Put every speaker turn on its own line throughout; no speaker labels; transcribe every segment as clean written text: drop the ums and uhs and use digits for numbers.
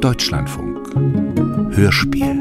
Deutschlandfunk Hörspiel.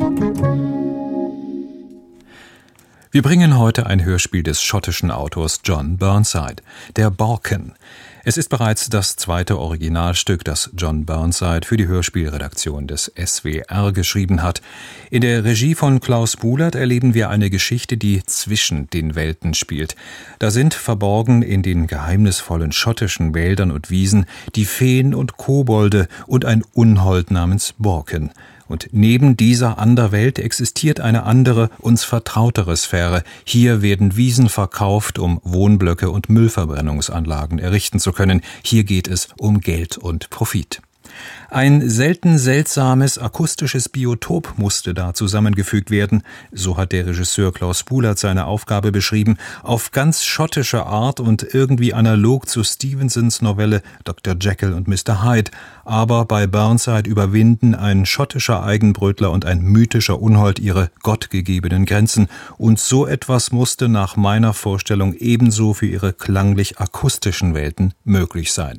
Wir bringen heute ein Hörspiel des schottischen Autors John Burnside, der Balkan. Es ist bereits das zweite Originalstück, das John Burnside für die Hörspielredaktion des SWR geschrieben hat. In der Regie von Klaus Buhlert erleben wir eine Geschichte, die zwischen den Welten spielt. Da sind verborgen in den geheimnisvollen schottischen Wäldern und Wiesen die Feen und Kobolde und ein Unhold namens Borken. Und neben dieser Anderwelt existiert eine andere, uns vertrautere Sphäre. Hier werden Wiesen verkauft, um Wohnblöcke und Müllverbrennungsanlagen errichten zu können. Hier geht es um Geld und Profit. Ein selten seltsames akustisches Biotop musste da zusammengefügt werden, so hat der Regisseur Klaus Buhlert seine Aufgabe beschrieben, auf ganz schottische Art und irgendwie analog zu Stevensons Novelle Dr. Jekyll und Mr. Hyde, aber bei Burnside überwinden ein schottischer Eigenbrötler und ein mythischer Unhold ihre gottgegebenen Grenzen, und so etwas musste nach meiner Vorstellung ebenso für ihre klanglich akustischen Welten möglich sein.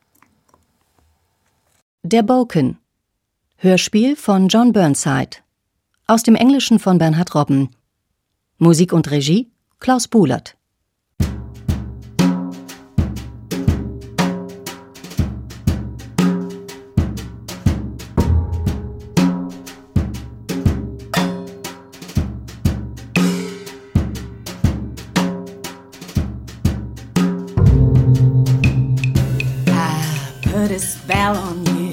Der Balkan. Hörspiel von John Burnside. Aus dem Englischen von Bernhard Robben. Musik und Regie Klaus Buhlert.
I put a spell on you.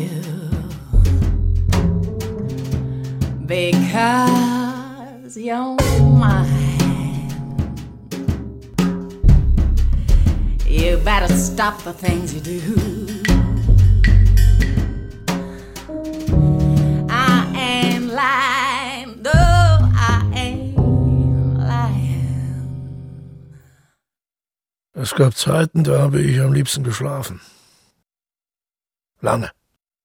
Because you're mine. You better stop the things you do. I ain't lying, no, I ain't lying.
Es gab Zeiten, da habe ich am liebsten geschlafen. Lange.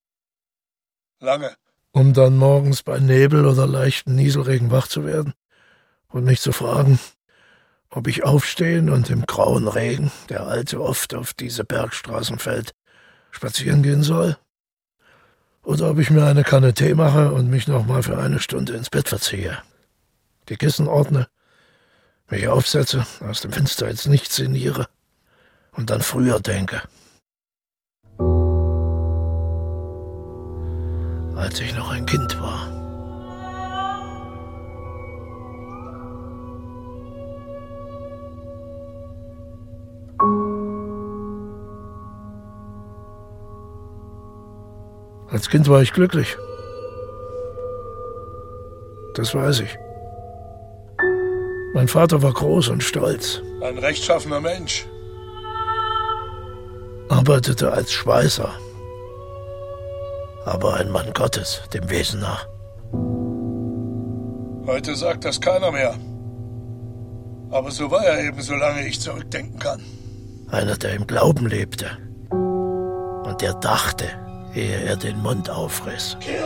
Um dann morgens bei Nebel oder leichten Nieselregen wach zu werden und mich zu fragen, ob ich aufstehen und im grauen Regen, der allzu oft auf diese Bergstraßen fällt, spazieren gehen soll, oder ob ich mir eine Kanne Tee mache und mich nochmal für eine Stunde ins Bett verziehe, die Kissen ordne, mich aufsetze, aus dem Fenster ins Nichts sinniere und dann früher denke. Als ich noch ein Kind war. Als Kind war ich glücklich. Das weiß ich. Mein Vater war groß und stolz.
Ein rechtschaffener Mensch.
Arbeitete als Schweißer. Aber ein Mann Gottes, dem Wesen nach.
Heute sagt das keiner mehr. Aber so war er eben, solange ich zurückdenken kann.
Einer, der im Glauben lebte. Und der dachte, ehe er den Mund aufriss.
Kill.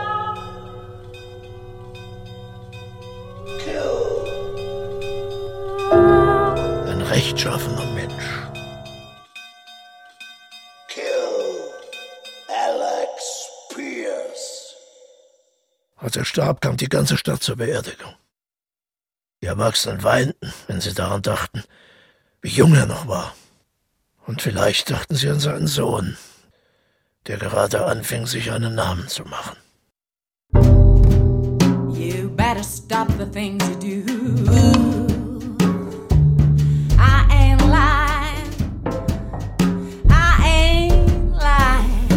Ein rechtschaffener Mensch. Als er starb, kam die ganze Stadt zur Beerdigung. Die Erwachsenen weinten, wenn sie daran dachten, wie jung er noch war. Und vielleicht dachten sie an seinen Sohn, der gerade anfing, sich einen Namen zu machen.
You better stop the things you do. I ain't lying. I ain't lying.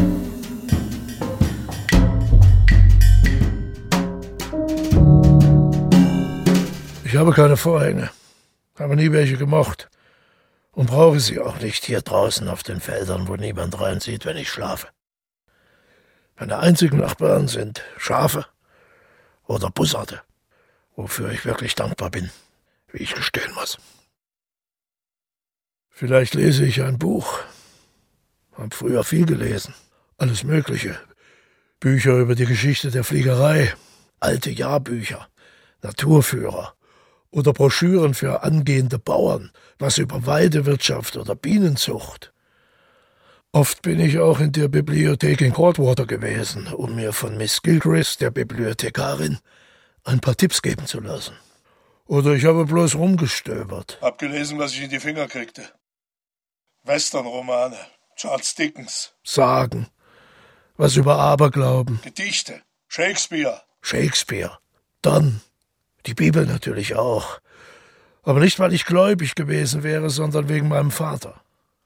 Ich habe keine Vorhänge, habe nie welche gemocht und brauche sie auch nicht hier draußen auf den Feldern, wo niemand reinsieht, wenn ich schlafe. Meine einzigen Nachbarn sind Schafe oder Bussarde, wofür ich wirklich dankbar bin, wie ich gestehen muss. Vielleicht lese ich ein Buch, habe früher viel gelesen, alles Mögliche, Bücher über die Geschichte der Fliegerei, alte Jahrbücher, Naturführer oder Broschüren für angehende Bauern, was über Weidewirtschaft oder Bienenzucht. Oft bin ich auch in der Bibliothek in Coldwater gewesen, um mir von Miss Gilchrist, der Bibliothekarin, ein paar Tipps geben zu lassen. Oder ich habe bloß rumgestöbert.
Hab gelesen, was ich in die Finger kriegte. Westernromane, Charles Dickens.
Sagen. Was über Aberglauben.
Gedichte, Shakespeare.
Shakespeare. Dann. Die Bibel natürlich auch. Aber nicht, weil ich gläubig gewesen wäre, sondern wegen meinem Vater.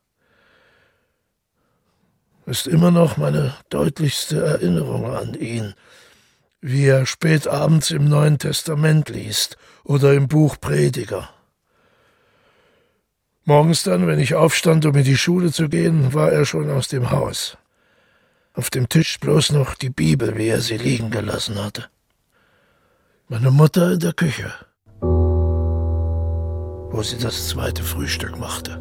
Ist immer noch meine deutlichste Erinnerung an ihn, wie er spät abends im Neuen Testament liest oder im Buch Prediger. Morgens dann, wenn ich aufstand, um in die Schule zu gehen, war er schon aus dem Haus. Auf dem Tisch bloß noch die Bibel, wie er sie liegen gelassen hatte. Meine Mutter in der Küche, wo sie das zweite Frühstück machte.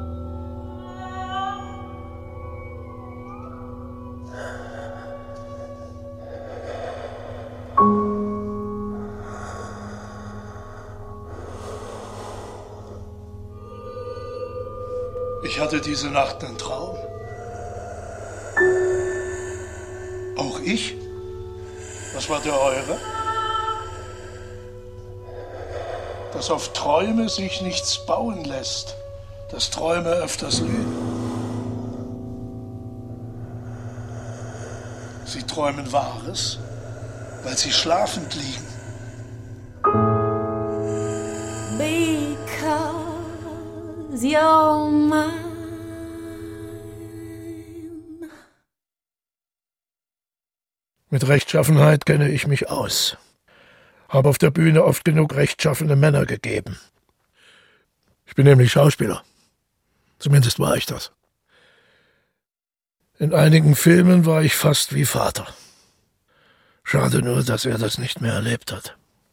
Ich hatte diese Nacht einen Traum. Auch ich? Was war der eure? Dass auf Träume sich nichts bauen lässt, dass Träume öfters lügen. Sie träumen Wahres, weil sie schlafend liegen.
Because you're mine.
Mit Rechtschaffenheit kenne ich mich aus. Habe auf der Bühne oft genug rechtschaffene Männer gegeben. Ich bin nämlich Schauspieler. Zumindest war ich das. In einigen Filmen war ich fast wie Vater. Schade nur, dass er das nicht mehr erlebt hat.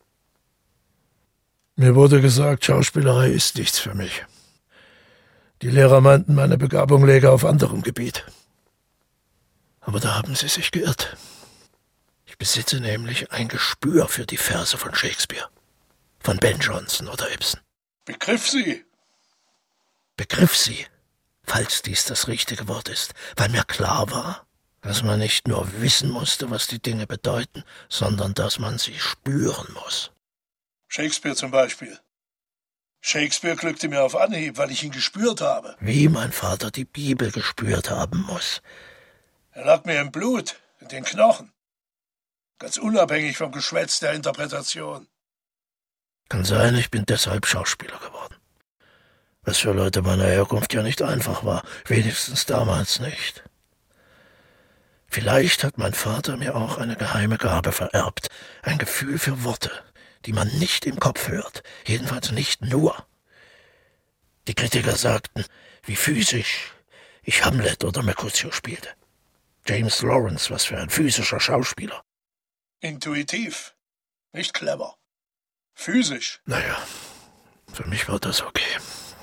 Mir wurde gesagt, Schauspielerei ist nichts für mich. Die Lehrer meinten, meine Begabung läge auf anderem Gebiet. Aber da haben sie sich geirrt. Ich besitze nämlich ein Gespür für die Verse von Shakespeare, von Ben Jonson oder Ibsen.
Begriff sie?
Begriff sie, falls dies das richtige Wort ist, weil mir klar war, dass man nicht nur wissen musste, was die Dinge bedeuten, sondern dass man sie spüren muss.
Shakespeare zum Beispiel. Shakespeare glückte mir auf Anhieb, weil ich ihn gespürt habe.
Wie mein Vater die Bibel gespürt haben muss.
Er lag mir im Blut, in den Knochen. Ganz unabhängig vom Geschwätz der Interpretation.
Kann sein, ich bin deshalb Schauspieler geworden. Was für Leute meiner Herkunft ja nicht einfach war, wenigstens damals nicht. Vielleicht hat mein Vater mir auch eine geheime Gabe vererbt, ein Gefühl für Worte, die man nicht im Kopf hört, jedenfalls nicht nur. Die Kritiker sagten, wie physisch ich Hamlet oder Mercutio spielte. James Lawrence, was für ein physischer Schauspieler.
Intuitiv, nicht clever. Physisch.
Naja, für mich war das okay.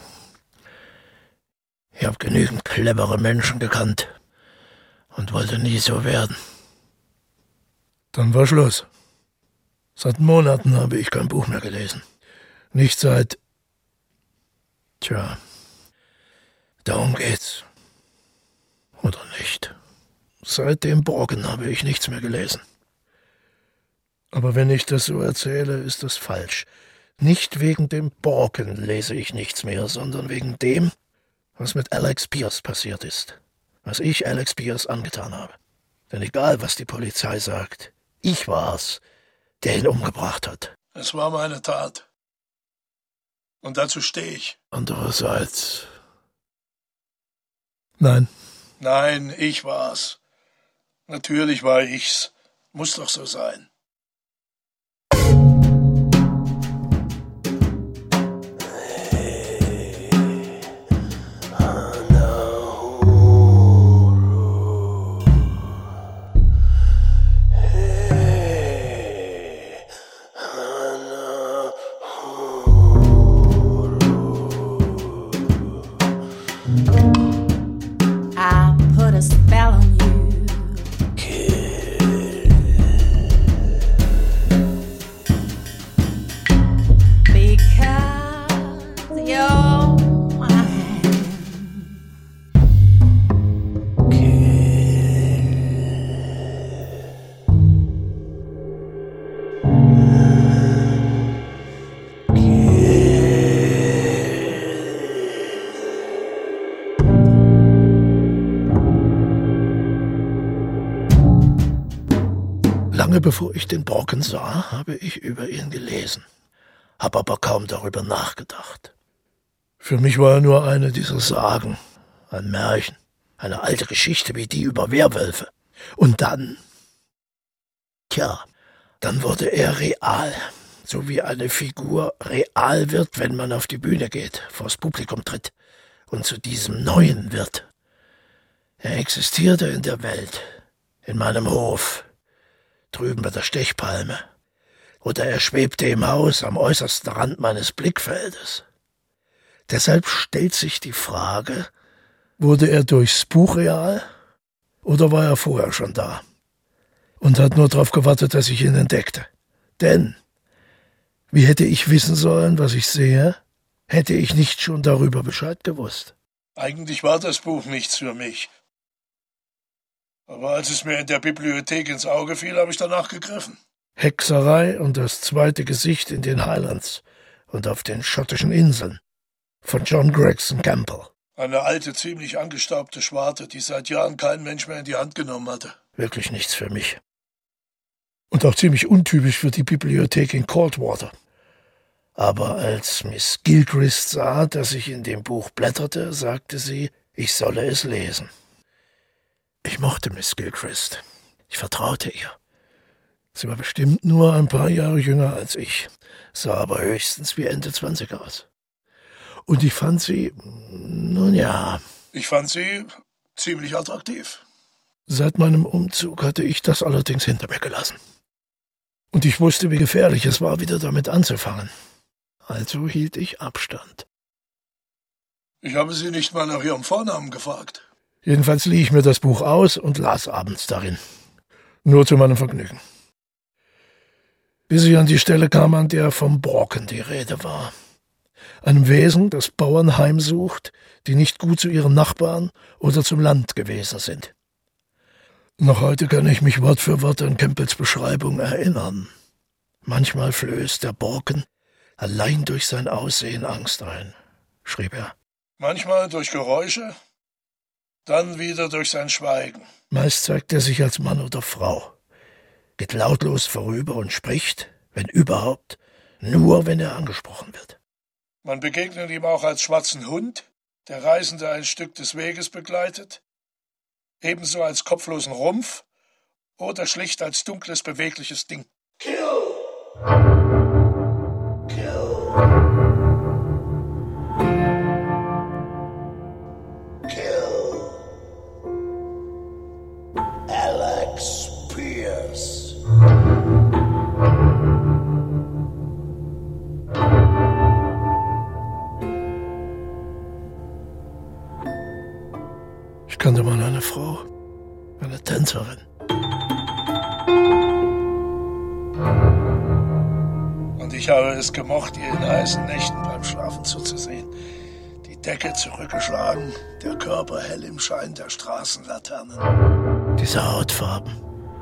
Ich habe genügend clevere Menschen gekannt und wollte nie so werden. Dann war Schluss. Seit Monaten habe ich kein Buch mehr gelesen. Nicht seit... Tja, darum geht's. Oder nicht. Seit dem Borken habe ich nichts mehr gelesen. Aber wenn ich das so erzähle, ist das falsch. Nicht wegen dem Borken lese ich nichts mehr, sondern wegen dem, was mit Alex Pierce passiert ist. Was ich Alex Pierce angetan habe. Denn egal, was die Polizei sagt, ich war's, der ihn umgebracht hat.
Es war meine Tat. Und dazu stehe ich.
Andererseits... Nein.
Nein, ich war's. Natürlich war ich's. Muss doch so sein.
I put a spell on you.
Lange bevor ich den Borken sah, habe ich über ihn gelesen, habe aber kaum darüber nachgedacht. Für mich war er nur eine dieser Sagen, ein Märchen, eine alte Geschichte wie die über Werwölfe. Und dann wurde er real, so wie eine Figur real wird, wenn man auf die Bühne geht, vors Publikum tritt und zu diesem Neuen wird. Er existierte in der Welt, in meinem Hof, drüben bei der Stechpalme, oder er schwebte im Haus am äußersten Rand meines Blickfeldes. Deshalb stellt sich die Frage, wurde er durchs Buch real oder war er vorher schon da und hat nur darauf gewartet, dass ich ihn entdeckte? Denn wie hätte ich wissen sollen, was ich sehe, hätte ich nicht schon darüber Bescheid gewusst?
Eigentlich war das Buch nichts für mich. Aber als es mir in der Bibliothek ins Auge fiel, habe ich danach gegriffen.
Hexerei und das zweite Gesicht in den Highlands und auf den schottischen Inseln von John Gregson Campbell.
Eine alte, ziemlich angestaubte Schwarte, die seit Jahren kein Mensch mehr in die Hand genommen hatte.
Wirklich nichts für mich. Und auch ziemlich untypisch für die Bibliothek in Coldwater. Aber als Miss Gilchrist sah, dass ich in dem Buch blätterte, sagte sie, ich solle es lesen. Ich mochte Miss Gilchrist. Ich vertraute ihr. Sie war bestimmt nur ein paar Jahre jünger als ich, sah aber höchstens wie Ende 20 aus. Und ich fand sie, nun ja...
Ich fand sie ziemlich attraktiv.
Seit meinem Umzug hatte ich das allerdings hinter mir gelassen. Und ich wusste, wie gefährlich es war, wieder damit anzufangen. Also hielt ich Abstand.
Ich habe sie nicht mal nach ihrem Vornamen gefragt.
Jedenfalls lieh ich mir das Buch aus und las abends darin. Nur zu meinem Vergnügen. Bis ich an die Stelle kam, an der vom Borken die Rede war. Einem Wesen, das Bauern heimsucht, die nicht gut zu ihren Nachbarn oder zum Land gewesen sind. Noch heute kann ich mich Wort für Wort an Campbells Beschreibung erinnern. Manchmal flößt der Borken allein durch sein Aussehen Angst ein, schrieb er.
Manchmal durch Geräusche, dann wieder durch sein Schweigen.
Meist zeigt er sich als Mann oder Frau, geht lautlos vorüber und spricht, wenn überhaupt, nur wenn er angesprochen wird.
Man begegnet ihm auch als schwarzen Hund, der Reisende ein Stück des Weges begleitet, ebenso als kopflosen Rumpf oder schlicht als dunkles, bewegliches Ding. Kill! Kill! Kill! Alex Pierce.
Ich kannte mal eine Frau, eine Tänzerin.
Und ich habe es gemocht, ihr in heißen Nächten beim Schlafen zuzusehen. Die Decke zurückgeschlagen, der Körper hell im Schein der Straßenlaternen.
Diese Hautfarben.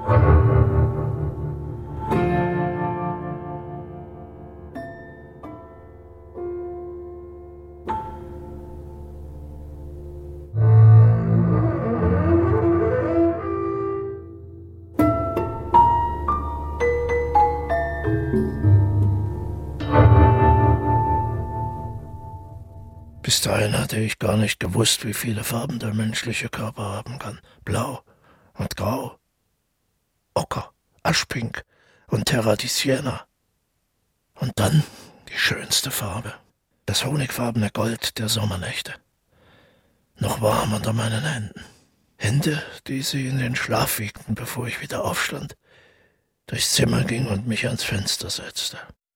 Bis dahin hatte ich gar nicht gewusst, wie viele Farben der menschliche Körper haben kann. Blau und Grau, Ocker, Aschpink und Terra di Siena. Und dann die schönste Farbe, das honigfarbene Gold der Sommernächte. Noch warm unter meinen Händen. Hände, die sie in den Schlaf wiegten, bevor ich wieder aufstand, durchs Zimmer ging und mich ans Fenster setzte.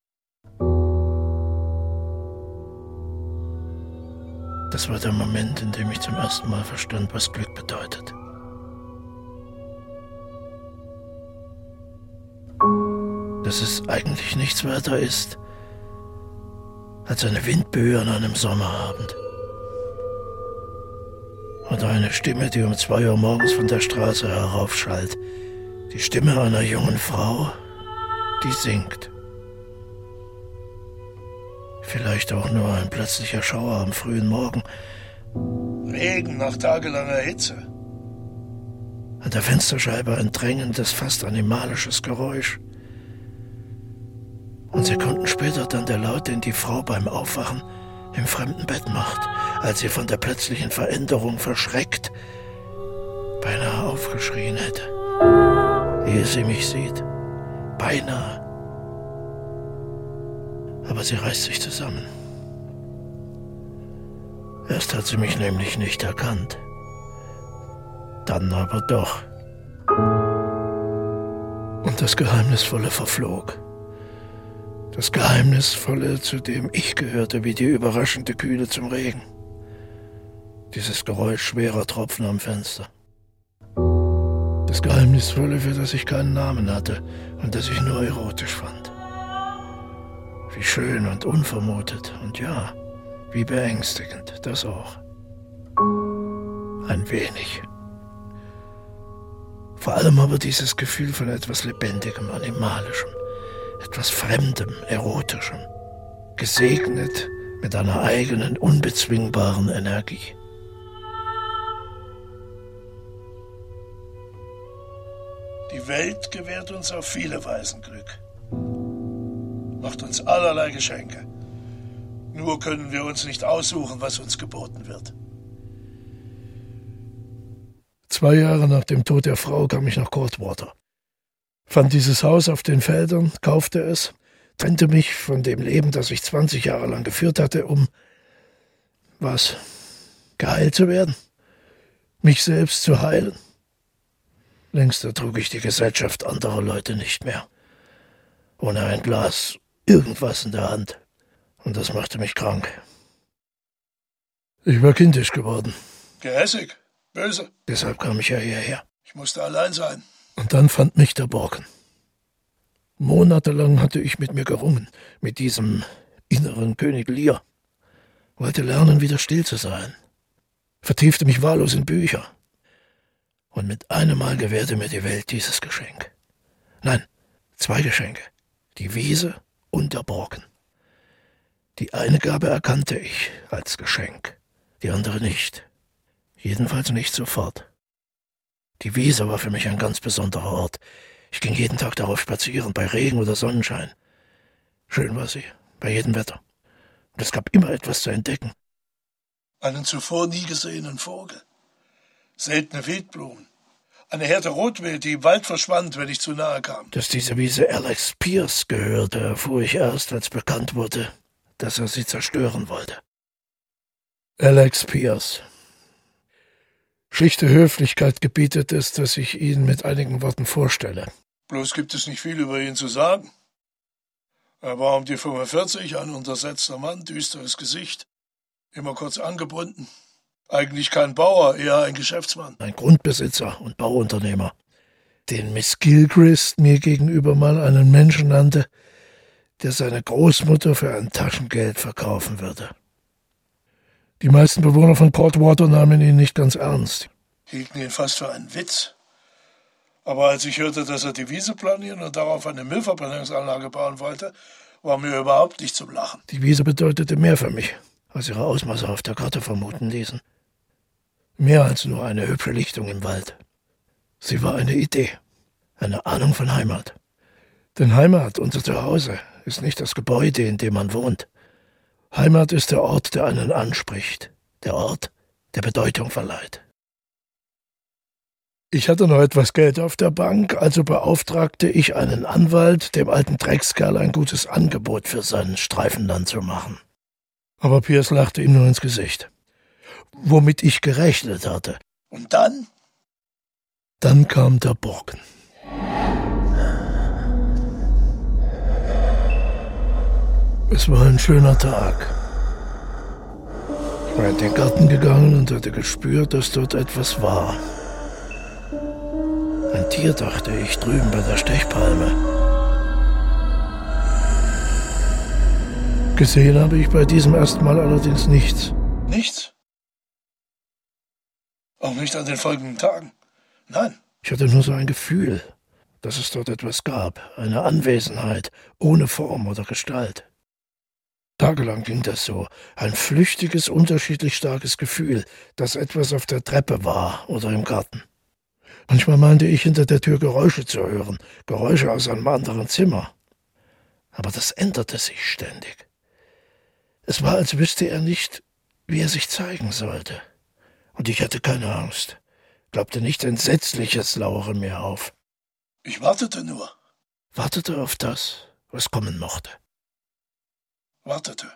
Das war der Moment, in dem ich zum ersten Mal verstand, was Glück bedeutet. Dass es eigentlich nichts weiter ist als eine Windböe an einem Sommerabend. Oder eine Stimme, die um 2 Uhr morgens von der Straße heraufschallt. Die Stimme einer jungen Frau, die singt. Vielleicht auch nur ein plötzlicher Schauer am frühen Morgen.
Regen nach tagelanger Hitze.
An der Fensterscheibe ein drängendes, fast animalisches Geräusch. Und Sekunden später dann der Laut, den die Frau beim Aufwachen im fremden Bett macht, als sie von der plötzlichen Veränderung verschreckt beinahe aufgeschrien hätte, ehe sie mich sieht. Beinahe. Aber sie reißt sich zusammen. Erst hat sie mich nämlich nicht erkannt. Dann aber doch. Und das Geheimnisvolle verflog. Das Geheimnisvolle, zu dem ich gehörte, wie die überraschende Kühle zum Regen. Dieses Geräusch schwerer Tropfen am Fenster. Das Geheimnisvolle, für das ich keinen Namen hatte und das ich nur erotisch fand. Wie schön und unvermutet und ja, wie beängstigend, das auch. Ein wenig. Vor allem aber dieses Gefühl von etwas Lebendigem, Animalischem, etwas Fremdem, Erotischem, gesegnet mit einer eigenen, unbezwingbaren Energie.
Die Welt gewährt uns auf viele Weisen Glück, macht uns allerlei Geschenke. Nur können wir uns nicht aussuchen, was uns geboten wird.
2 Jahre nach dem Tod der Frau kam ich nach Coldwater. Fand dieses Haus auf den Feldern, kaufte es, trennte mich von dem Leben, das ich 20 Jahre lang geführt hatte, um was? Geheilt zu werden? Mich selbst zu heilen? Längst ertrug ich die Gesellschaft anderer Leute nicht mehr. Ohne ein Glas irgendwas in der Hand. Und das machte mich krank. Ich war kindisch geworden.
Gehässig, böse.
Deshalb kam ich ja hierher.
Ich musste allein sein.
Und dann fand mich der Borken. Monatelang hatte ich mit mir gerungen, mit diesem inneren König Lear. Wollte lernen, wieder still zu sein. Vertiefte mich wahllos in Bücher. Und mit einem Mal gewährte mir die Welt dieses Geschenk. Nein, 2 Geschenke. Die Wiese und der Borken. Die eine Gabe erkannte ich als Geschenk, die andere nicht. Jedenfalls nicht sofort. Die Wiese war für mich ein ganz besonderer Ort. Ich ging jeden Tag darauf spazieren, bei Regen oder Sonnenschein. Schön war sie, bei jedem Wetter. Und es gab immer etwas zu entdecken.
Einen zuvor nie gesehenen Vogel. Seltene Wildblumen. Eine Herde Rotwild, die im Wald verschwand, wenn ich zu nahe kam.
Dass diese Wiese Alex Pierce gehörte, erfuhr ich erst, als bekannt wurde, dass er sie zerstören wollte. Alex Pierce. Schlichte Höflichkeit gebietet es, dass ich ihn mit einigen Worten vorstelle.
Bloß gibt es nicht viel über ihn zu sagen. Er war um die 45, ein untersetzter Mann, düsteres Gesicht, immer kurz angebunden. Eigentlich kein Bauer, eher ein Geschäftsmann. Ein Grundbesitzer und Bauunternehmer, den Miss Gilchrist mir gegenüber mal einen Menschen nannte, der seine Großmutter für ein Taschengeld verkaufen würde. Die meisten Bewohner von Coldwater nahmen ihn nicht ganz ernst. Hielten ihn fast für einen Witz. Aber als ich hörte, dass er die Wiese planieren und darauf eine Müllverbrennungsanlage bauen wollte, war mir überhaupt nicht zum Lachen. Die Wiese bedeutete mehr für mich, als ihre Ausmaße auf der Karte vermuten ließen. Mehr als nur eine hübsche Lichtung im Wald. Sie war eine Idee, eine Ahnung von Heimat. Denn Heimat, unser Zuhause, ist nicht das Gebäude, in dem man wohnt. Heimat ist der Ort, der einen anspricht, der Ort, der Bedeutung verleiht. Ich hatte noch etwas Geld auf der Bank, also beauftragte ich einen Anwalt, dem alten Dreckskerl ein gutes Angebot für sein Streifenland zu machen. Aber Pierce lachte ihm nur ins Gesicht. Womit ich gerechnet hatte. Und dann? Dann kam der Borken. Es war ein schöner Tag. Ich war in den Garten gegangen und hatte gespürt, dass dort etwas war. Ein Tier, dachte ich, drüben bei der Stechpalme. Gesehen habe ich bei diesem ersten Mal allerdings nichts. Nichts? Auch nicht an den folgenden Tagen? Nein. Ich hatte nur so ein Gefühl, dass es dort etwas gab, eine Anwesenheit, ohne Form oder Gestalt. Tagelang ging das so, ein flüchtiges, unterschiedlich starkes Gefühl, dass etwas auf der Treppe war oder im Garten.
Manchmal meinte ich, hinter der Tür Geräusche zu hören, Geräusche aus einem anderen Zimmer. Aber das änderte sich ständig. Es war, als wüsste er nicht, wie er sich zeigen sollte. Und ich hatte keine Angst, glaubte nichts Entsetzliches lauere mir auf.
Ich wartete nur.
Wartete auf das, was kommen mochte.
Wartete.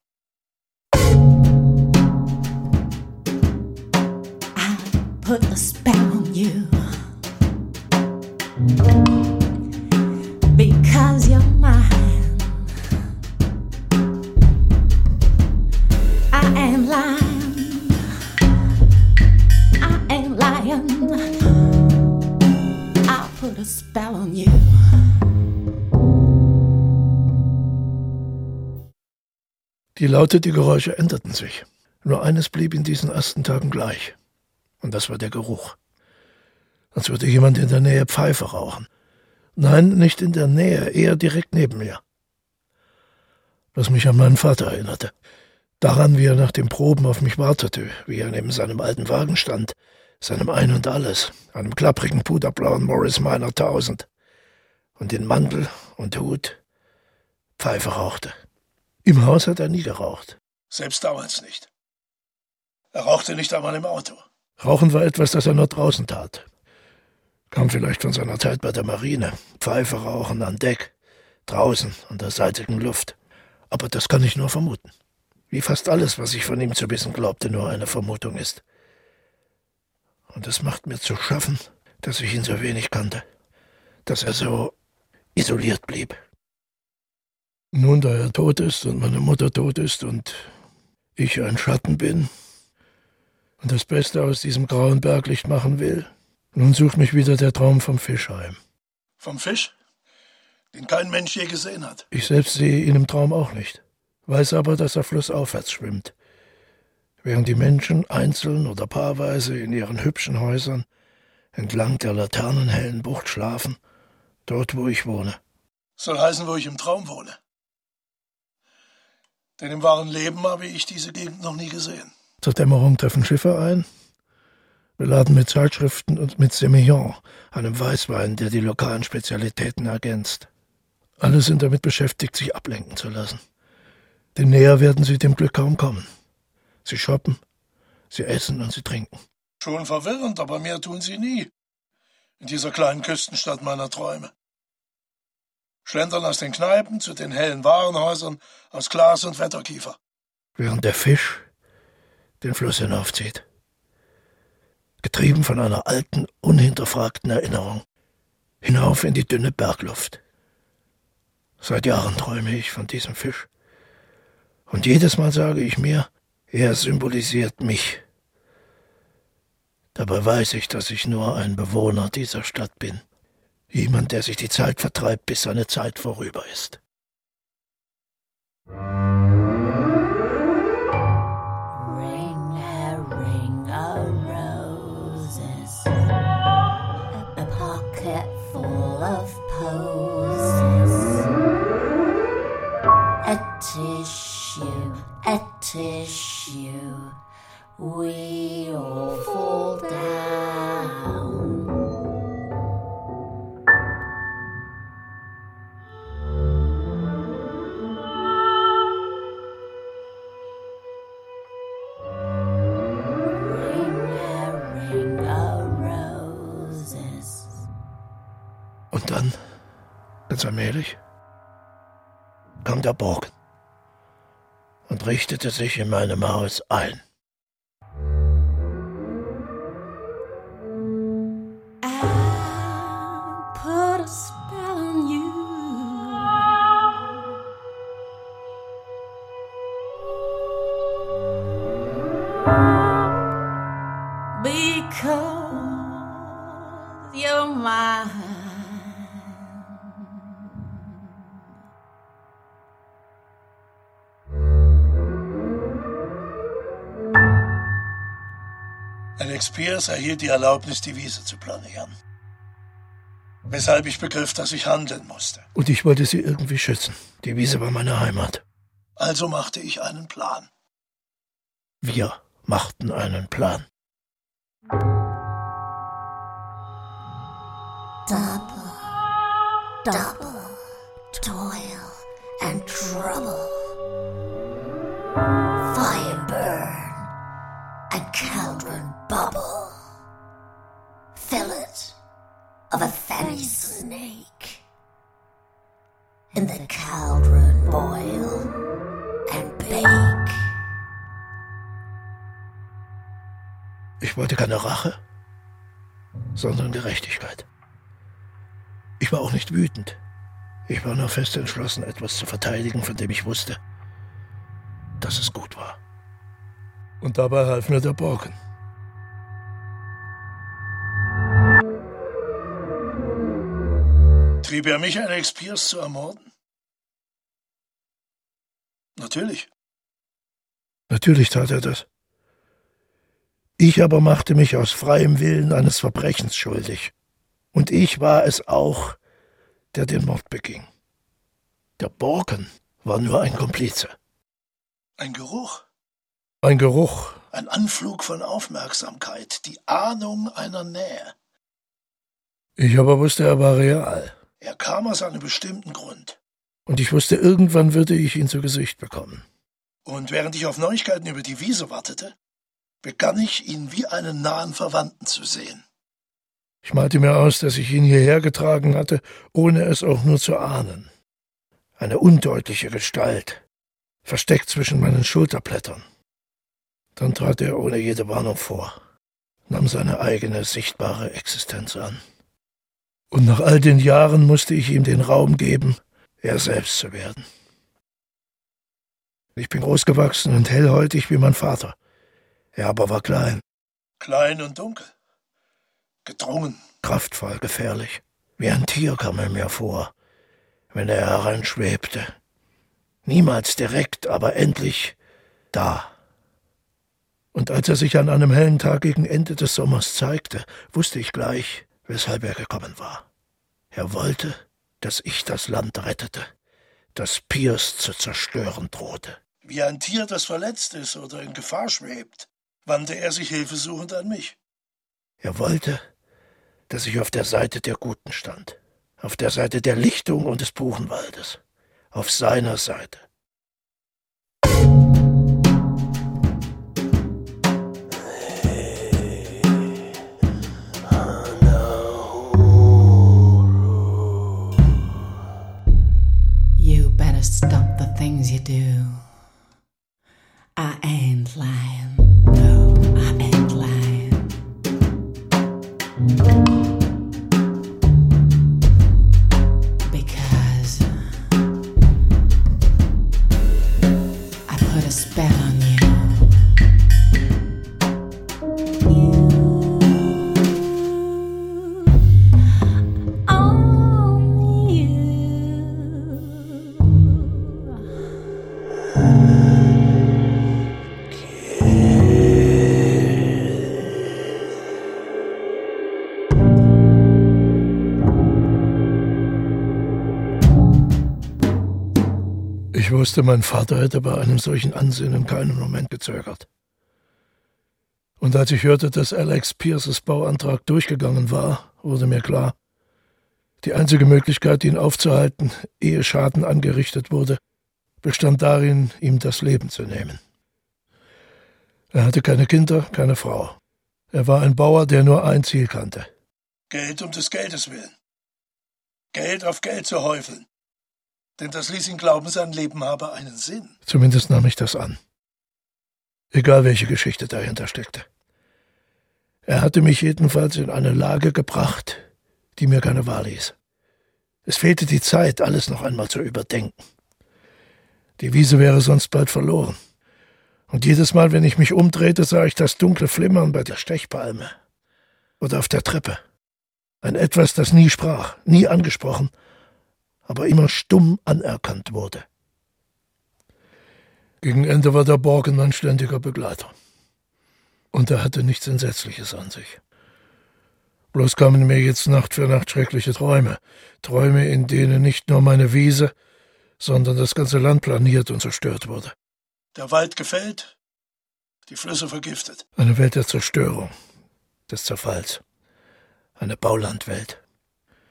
Put a spell on you because you're mine. I ain't lying. I ain't lying. I'll put a spell on you.
Die Laute, die Geräusche änderten sich. Nur eines blieb in diesen ersten Tagen gleich. Und das war der Geruch. Als würde jemand in der Nähe Pfeife rauchen. Nein, nicht in der Nähe, eher direkt neben mir. Was mich an meinen Vater erinnerte. Daran, wie er nach den Proben auf mich wartete, wie er neben seinem alten Wagen stand, seinem Ein und Alles, einem klapprigen, puderblauen Morris Minor 1000 und den Mantel und Hut Pfeife rauchte. Im Haus hat er nie geraucht.
Selbst damals nicht. Er rauchte nicht einmal im Auto.
Rauchen war etwas, das er nur draußen tat. Kam vielleicht von seiner Zeit bei der Marine. Pfeife rauchen an Deck, draußen, an der salzigen Luft. Aber das kann ich nur vermuten. Wie fast alles, was ich von ihm zu wissen glaubte, nur eine Vermutung ist. Und es macht mir zu schaffen, dass ich ihn so wenig kannte. Dass er so isoliert blieb. Nun, da er tot ist und meine Mutter tot ist und ich ein Schatten bin und das Beste aus diesem grauen Berglicht machen will, nun sucht mich wieder der Traum vom Fisch heim.
Vom Fisch? Den kein Mensch je gesehen hat.
Ich selbst sehe ihn im Traum auch nicht, weiß aber, dass er flussaufwärts schwimmt, während die Menschen einzeln oder paarweise in ihren hübschen Häusern entlang der laternenhellen Bucht schlafen, dort, wo ich wohne.
Soll heißen, wo ich im Traum wohne. Denn im wahren Leben habe ich diese Gegend noch nie gesehen.
Zur Dämmerung treffen Schiffe ein, beladen mit Zeitschriften und mit Semillon, einem Weißwein, der die lokalen Spezialitäten ergänzt. Alle sind damit beschäftigt, sich ablenken zu lassen. Denn näher werden sie dem Glück kaum kommen. Sie shoppen, sie essen und sie trinken.
Schon verwirrend, aber mehr tun sie nie. In dieser kleinen Küstenstadt meiner Träume. Schlendern aus den Kneipen zu den hellen Warenhäusern aus Glas und Wetterkiefer.
Während der Fisch den Fluss hinaufzieht. Getrieben von einer alten, unhinterfragten Erinnerung. Hinauf in die dünne Bergluft. Seit Jahren träume ich von diesem Fisch. Und jedes Mal sage ich mir, er symbolisiert mich. Dabei weiß ich, dass ich nur ein Bewohner dieser Stadt bin. Jemand, der sich die Zeit vertreibt, bis seine Zeit vorüber ist.
Ring a roses, a pocket full of posies, a tissue, we all fall down.
Und dann, ganz allmählich, kam der Borken und richtete sich in meinem Haus ein.
I'll put a spell on you. Because you're mine.
Alex Pierce erhielt die Erlaubnis, die Wiese zu planieren. Weshalb ich begriff, dass ich handeln musste.
Und ich wollte sie irgendwie schützen. Die Wiese war meine Heimat.
Also machte ich einen Plan.
Wir machten einen Plan.
Double toil and trouble. Fire burn and cauldron bubble. Fillet of a fenny snake. In the cauldron boil and bake.
Ich wollte keine Rache, sondern Gerechtigkeit. Ich war auch nicht wütend. Ich war nur fest entschlossen, etwas zu verteidigen, von dem ich wusste, dass es gut war. Und dabei half mir der Borken.
Trieb er mich, Alex Pierce zu ermorden? Natürlich.
Natürlich tat er das. Ich aber machte mich aus freiem Willen eines Verbrechens schuldig. Und ich war es auch, der den Mord beging. Der Borken war nur ein Komplize.
Ein Geruch.
Ein Geruch.
Ein Anflug von Aufmerksamkeit, die Ahnung einer Nähe.
Ich aber wusste, er war real.
Er kam aus einem bestimmten Grund.
Und ich wusste, irgendwann würde ich ihn zu Gesicht bekommen.
Und während ich auf Neuigkeiten über die Wiese wartete, begann ich, ihn wie einen nahen Verwandten zu sehen.
Ich malte mir aus, dass ich ihn hierher getragen hatte, ohne es auch nur zu ahnen. Eine undeutliche Gestalt, versteckt zwischen meinen Schulterblättern. Dann trat er ohne jede Warnung vor, nahm seine eigene sichtbare Existenz an. Und nach all den Jahren musste ich ihm den Raum geben, er selbst zu werden. Ich bin groß gewachsen und hellhäutig wie mein Vater. Er aber war klein.
Klein und dunkel. Gedrungen.
Kraftvoll, gefährlich. Wie ein Tier kam er mir vor, wenn er heranschwebte. Niemals direkt, aber endlich da. Und als er sich an einem hellen Tag gegen Ende des Sommers zeigte, wusste ich gleich, weshalb er gekommen war. Er wollte, dass ich das Land rettete, das Pierce zu zerstören drohte.
Wie ein Tier, das verletzt ist oder in Gefahr schwebt, wandte er sich hilfesuchend an mich.
Er wollte, dass ich auf der Seite der Guten stand, auf der Seite der Lichtung und des Buchenwaldes, auf seiner Seite.
You better stop the things you do. I ain't lying. No, I ain't lying. Because I put a spell on you.
Ich wusste, mein Vater hätte bei einem solchen Ansinnen keinen Moment gezögert. Und als ich hörte, dass Alex Pierces Bauantrag durchgegangen war, wurde mir klar, die einzige Möglichkeit, ihn aufzuhalten, ehe Schaden angerichtet wurde, bestand darin, ihm das Leben zu nehmen. Er hatte keine Kinder, keine Frau. Er war ein Bauer, der nur ein Ziel kannte.
Geld um des Geldes willen. Geld auf Geld zu häufeln. Denn das ließ ihn glauben, sein Leben habe einen Sinn.
Zumindest nahm ich das an. Egal, welche Geschichte dahinter steckte. Er hatte mich jedenfalls in eine Lage gebracht, die mir keine Wahl ließ. Es fehlte die Zeit, alles noch einmal zu überdenken. Die Wiese wäre sonst bald verloren. Und jedes Mal, wenn ich mich umdrehte, sah ich das dunkle Flimmern bei der Stechpalme oder auf der Treppe. Ein Etwas, das nie sprach, nie angesprochen, aber immer stumm anerkannt wurde. Gegen Ende war der Borken mein ständiger Begleiter. Und er hatte nichts Entsetzliches an sich. Bloß kamen mir jetzt Nacht für Nacht schreckliche Träume. Träume, in denen nicht nur meine Wiese, sondern das ganze Land planiert und zerstört wurde.
Der Wald gefällt, die Flüsse vergiftet.
Eine Welt der Zerstörung, des Zerfalls. Eine Baulandwelt.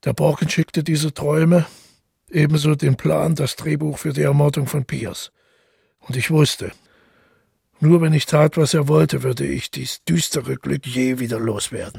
Der Borken schickte diese Träume, ebenso den Plan, das Drehbuch für die Ermordung von Pierce. Und ich wusste, nur wenn ich tat, was er wollte, würde ich dies düstere Glück je wieder loswerden.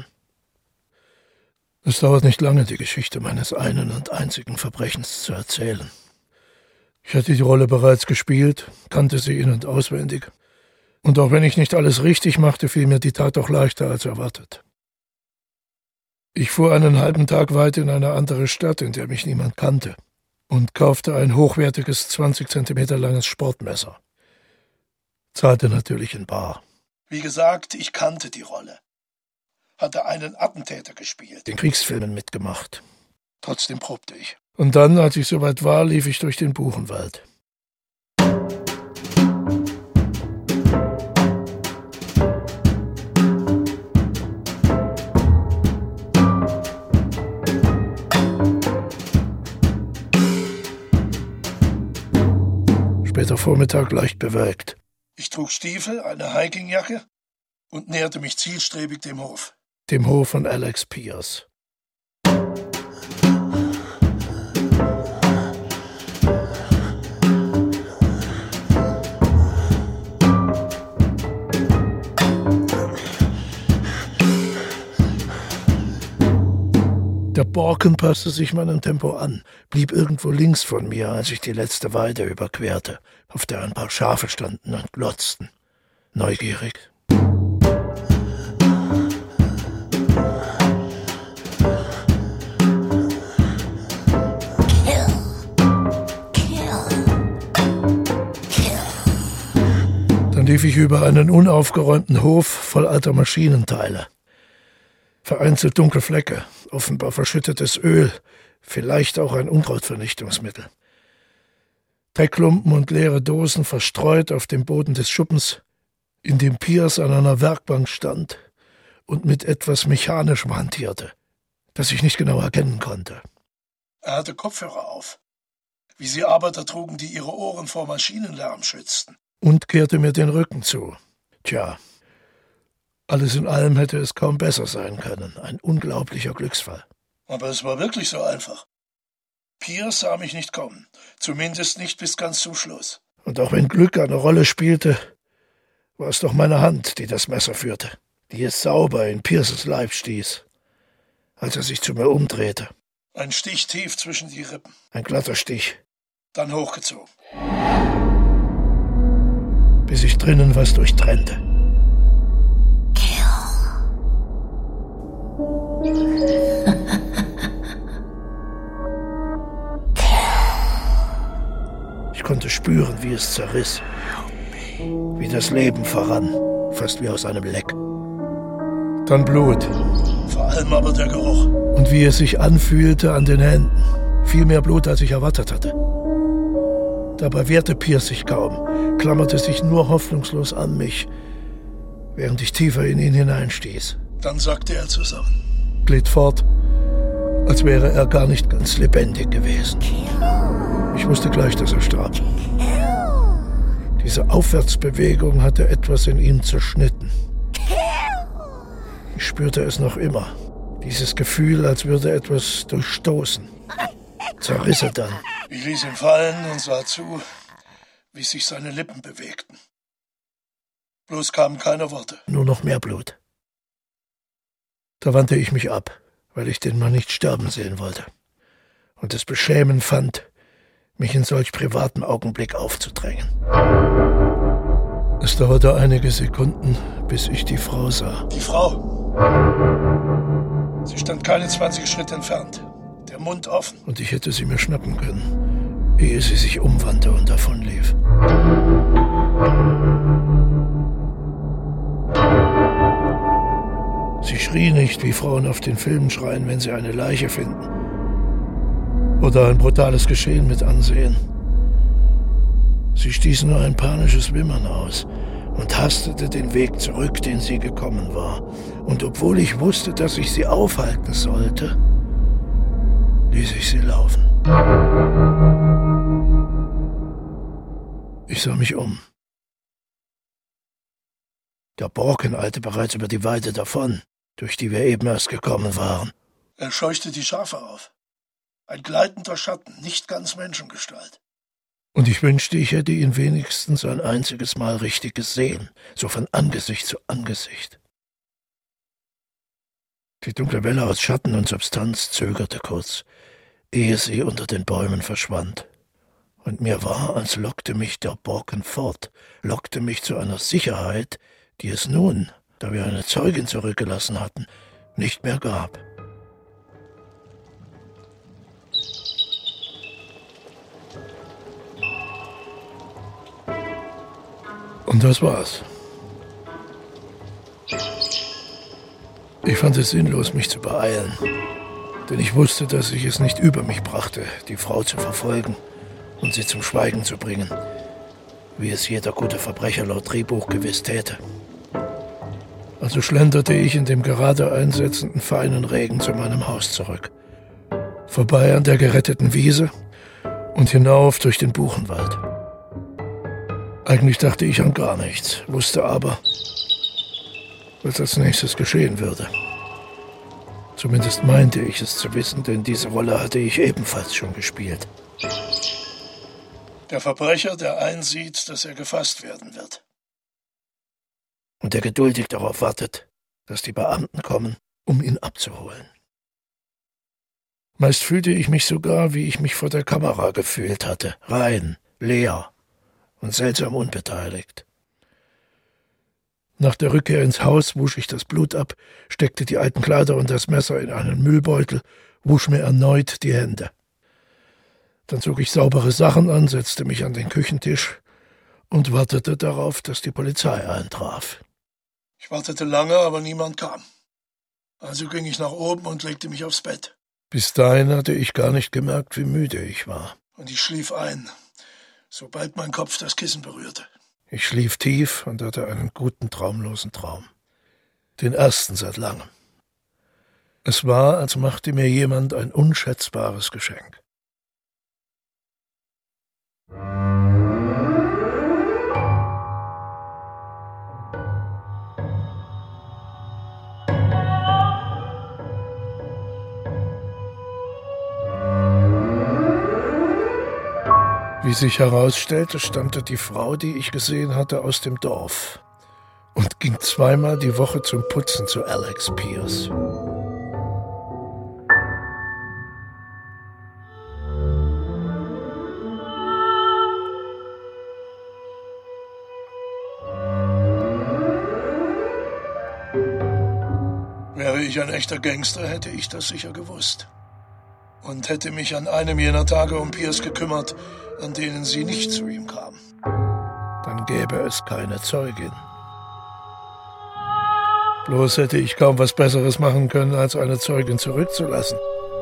Es dauert nicht lange, die Geschichte meines einen und einzigen Verbrechens zu erzählen. Ich hatte die Rolle bereits gespielt, kannte sie in- und auswendig. Und auch wenn ich nicht alles richtig machte, fiel mir die Tat doch leichter als erwartet. Ich fuhr einen halben Tag weit in eine andere Stadt, in der mich niemand kannte, und kaufte ein hochwertiges 20 Zentimeter langes Sportmesser. Zahlte natürlich in bar.
Wie gesagt, ich kannte die Rolle. Hatte einen Attentäter gespielt.
Den Kriegsfilmen mitgemacht.
Trotzdem probte ich.
Und dann, als ich soweit war, lief ich durch den Buchenwald. Später Vormittag leicht bewölkt.
Ich trug Stiefel, eine Hikingjacke und näherte mich zielstrebig dem Hof.
Dem Hof von Alex Pierce. Der Borken passte sich meinem Tempo an, blieb irgendwo links von mir, als ich die letzte Weide überquerte, auf der ein paar Schafe standen und glotzten. Neugierig. Dann lief ich über einen unaufgeräumten Hof voll alter Maschinenteile. Vereinzelt dunkle Flecke, offenbar verschüttetes Öl, vielleicht auch ein Unkrautvernichtungsmittel. Dreckklumpen und leere Dosen verstreut auf dem Boden des Schuppens, in dem Pierce an einer Werkbank stand und mit etwas Mechanischem hantierte, das ich nicht genau erkennen konnte.
Er hatte Kopfhörer auf, wie sie Arbeiter trugen, die ihre Ohren vor Maschinenlärm schützten.
Und kehrte mir den Rücken zu. Tja, alles in allem hätte es kaum besser sein können. Ein unglaublicher Glücksfall.
Aber es war wirklich so einfach. Pierce sah mich nicht kommen, zumindest nicht bis ganz zum Schluss.
Und auch wenn Glück eine Rolle spielte, war es doch meine Hand, die das Messer führte, die es sauber in Pierces Leib stieß, als er sich zu mir umdrehte.
Ein Stich tief zwischen die Rippen.
Ein glatter Stich.
Dann hochgezogen.
Bis ich drinnen was durchtrennte. Ich konnte spüren, wie es zerriss, wie das Leben verrann, fast wie aus einem Leck. Dann Blut.
Vor allem aber der Geruch.
Und wie es sich anfühlte an den Händen. Viel mehr Blut, als ich erwartet hatte. Dabei wehrte Pierce sich kaum, klammerte sich nur hoffnungslos an mich, während ich tiefer in ihn hineinstieß.
Dann sackte er zusammen.
Glitt fort, als wäre er gar nicht ganz lebendig gewesen. Ich wusste gleich, dass er starb. Diese Aufwärtsbewegung hatte etwas in ihm zerschnitten. Ich spürte es noch immer. Dieses Gefühl, als würde etwas durchstoßen. Zerriss er dann.
Ich ließ ihn fallen und sah zu, wie sich seine Lippen bewegten. Bloß kamen keine Worte.
Nur noch mehr Blut. Da wandte ich mich ab, weil ich den Mann nicht sterben sehen wollte. Und es beschämend fand, mich in solch privatem Augenblick aufzudrängen. Es dauerte einige Sekunden, bis ich die Frau sah.
Die Frau. Sie stand keine 20 Schritte entfernt, der Mund offen.
Und ich hätte sie mir schnappen können, ehe sie sich umwandte und davonlief. Sie schrie nicht, wie Frauen auf den Filmen schreien, wenn sie eine Leiche finden. Oder ein brutales Geschehen mit ansehen. Sie stieß nur ein panisches Wimmern aus und hastete den Weg zurück, den sie gekommen war. Und obwohl ich wusste, dass ich sie aufhalten sollte, ließ ich sie laufen. Ich sah mich um. Der Borken eilte bereits über die Weide davon, durch die wir eben erst gekommen waren.
Er scheuchte die Schafe auf. Ein gleitender Schatten, nicht ganz Menschengestalt.
Und ich wünschte, ich hätte ihn wenigstens ein einziges Mal richtig gesehen, so von Angesicht zu Angesicht. Die dunkle Welle aus Schatten und Substanz zögerte kurz, ehe sie unter den Bäumen verschwand. Und mir war, als lockte mich der Borken fort, lockte mich zu einer Sicherheit, die es nun, da wir eine Zeugin zurückgelassen hatten, nicht mehr gab. Und das war's. Ich fand es sinnlos, mich zu beeilen, denn ich wusste, dass ich es nicht über mich brachte, die Frau zu verfolgen und sie zum Schweigen zu bringen, wie es jeder gute Verbrecher laut Drehbuch gewiss täte. Also schlenderte ich in dem gerade einsetzenden feinen Regen zu meinem Haus zurück, vorbei an der geretteten Wiese und hinauf durch den Buchenwald. Eigentlich dachte ich an gar nichts, wusste aber, was als nächstes geschehen würde. Zumindest meinte ich es zu wissen, denn diese Rolle hatte ich ebenfalls schon gespielt.
Der Verbrecher, der einsieht, dass er gefasst werden wird.
Und der geduldig darauf wartet, dass die Beamten kommen, um ihn abzuholen. Meist fühlte ich mich sogar, wie ich mich vor der Kamera gefühlt hatte, rein, leer und seltsam unbeteiligt. Nach der Rückkehr ins Haus wusch ich das Blut ab, steckte die alten Kleider und das Messer in einen Müllbeutel, wusch mir erneut die Hände. Dann zog ich saubere Sachen an, setzte mich an den Küchentisch und wartete darauf, dass die Polizei eintraf.
Ich wartete lange, aber niemand kam. Also ging ich nach oben und legte mich aufs Bett.
Bis dahin hatte ich gar nicht gemerkt, wie müde ich war.
Und ich schlief ein, sobald mein Kopf das Kissen berührte.
Ich schlief tief und hatte einen guten, traumlosen Traum. Den ersten seit langem. Es war, als machte mir jemand ein unschätzbares Geschenk. Wie sich herausstellte, stammte die Frau, die ich gesehen hatte, aus dem Dorf und ging zweimal die Woche zum Putzen zu Alex Pierce.
Wäre ich ein echter Gangster, hätte ich das sicher gewusst. Und hätte mich an einem jener Tage um Pierce gekümmert, an denen sie nicht zu ihm kam.
Dann gäbe es keine Zeugin. Bloß hätte ich kaum was Besseres machen können, als eine Zeugin zurückzulassen.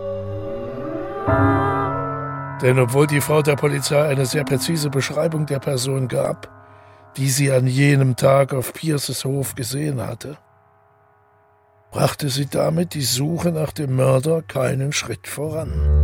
Denn obwohl die Frau der Polizei eine sehr präzise Beschreibung der Person gab, die sie an jenem Tag auf Pierces Hof gesehen hatte, brachte sie damit die Suche nach dem Mörder keinen Schritt voran.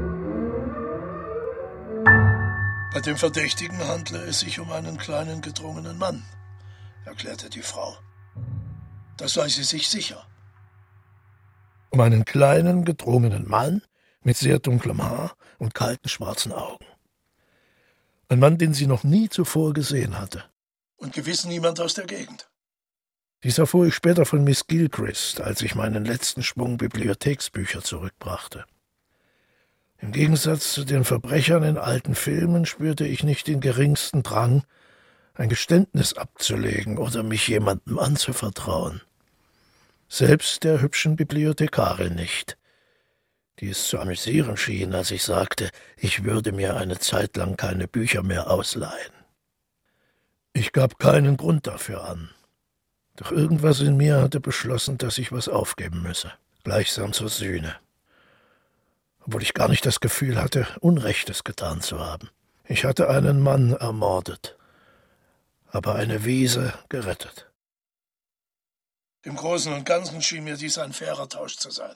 Bei dem Verdächtigen handle es sich um einen kleinen, gedrungenen Mann, erklärte die Frau. Das sei sie sich sicher.
Um einen kleinen, gedrungenen Mann mit sehr dunklem Haar und kalten, schwarzen Augen. Ein Mann, den sie noch nie zuvor gesehen hatte.
Und gewiss niemand aus der Gegend.
Dies erfuhr ich später von Miss Gilchrist, als ich meinen letzten Schwung Bibliotheksbücher zurückbrachte. Im Gegensatz zu den Verbrechern in alten Filmen spürte ich nicht den geringsten Drang, ein Geständnis abzulegen oder mich jemandem anzuvertrauen. Selbst der hübschen Bibliothekarin nicht, die es zu amüsieren schien, als ich sagte, ich würde mir eine Zeit lang keine Bücher mehr ausleihen. Ich gab keinen Grund dafür an. Doch irgendwas in mir hatte beschlossen, dass ich was aufgeben müsse, gleichsam zur Sühne. Obwohl ich gar nicht das Gefühl hatte, Unrechtes getan zu haben. Ich hatte einen Mann ermordet, aber eine Wiese gerettet.
Im Großen und Ganzen schien mir dies ein fairer Tausch zu sein.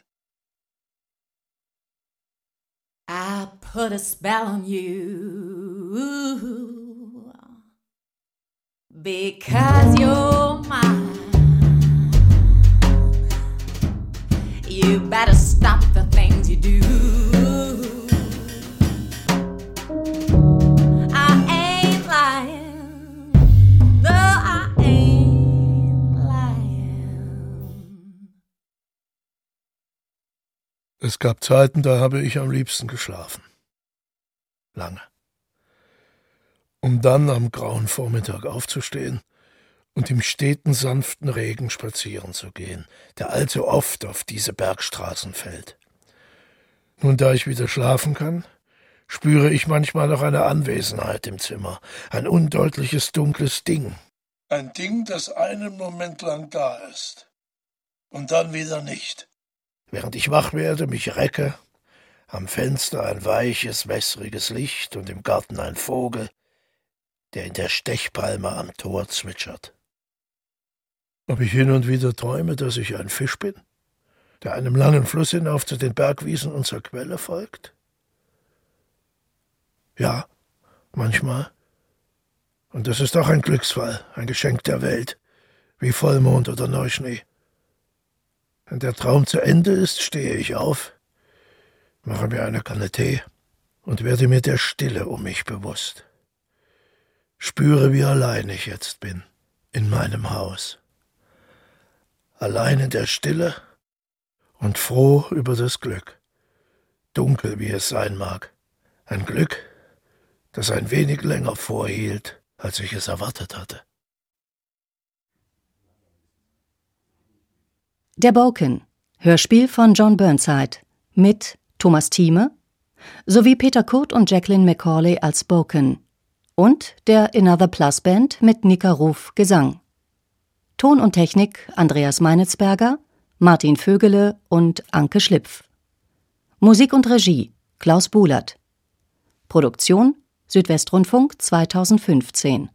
I put a spell on you because you're mine. You better stop the things you do.
Es gab Zeiten, da habe ich am liebsten geschlafen. Lange. Um dann am grauen Vormittag aufzustehen und im steten, sanften Regen spazieren zu gehen, der allzu oft auf diese Bergstraßen fällt. Nun, da ich wieder schlafen kann, spüre ich manchmal noch eine Anwesenheit im Zimmer, ein undeutliches, dunkles Ding.
Ein Ding, das einen Moment lang da ist und dann wieder nicht.
Während ich wach werde, mich recke, am Fenster ein weiches, wässriges Licht und im Garten ein Vogel, der in der Stechpalme am Tor zwitschert. Ob ich hin und wieder träume, dass ich ein Fisch bin, der einem langen Fluss hinauf zu den Bergwiesen und zur Quelle folgt? Ja, manchmal. Und das ist auch ein Glücksfall, ein Geschenk der Welt, wie Vollmond oder Neuschnee. Wenn der Traum zu Ende ist, stehe ich auf, mache mir eine Kanne Tee und werde mir der Stille um mich bewusst. Spüre, wie allein ich jetzt bin, in meinem Haus. Allein in der Stille und froh über das Glück, dunkel wie es sein mag. Ein Glück, das ein wenig länger vorhielt, als ich es erwartet hatte.
Der Broken, Hörspiel von John Burnside, mit Thomas Thieme sowie Peter Kurt und Jacqueline Macaulay als Broken und der Another Plus Band mit Nika Ruf Gesang. Ton und Technik Andreas Meinitzberger, Martin Vögele und Anke Schlipf. Musik und Regie Klaus Buhlert. Produktion Südwestrundfunk 2015.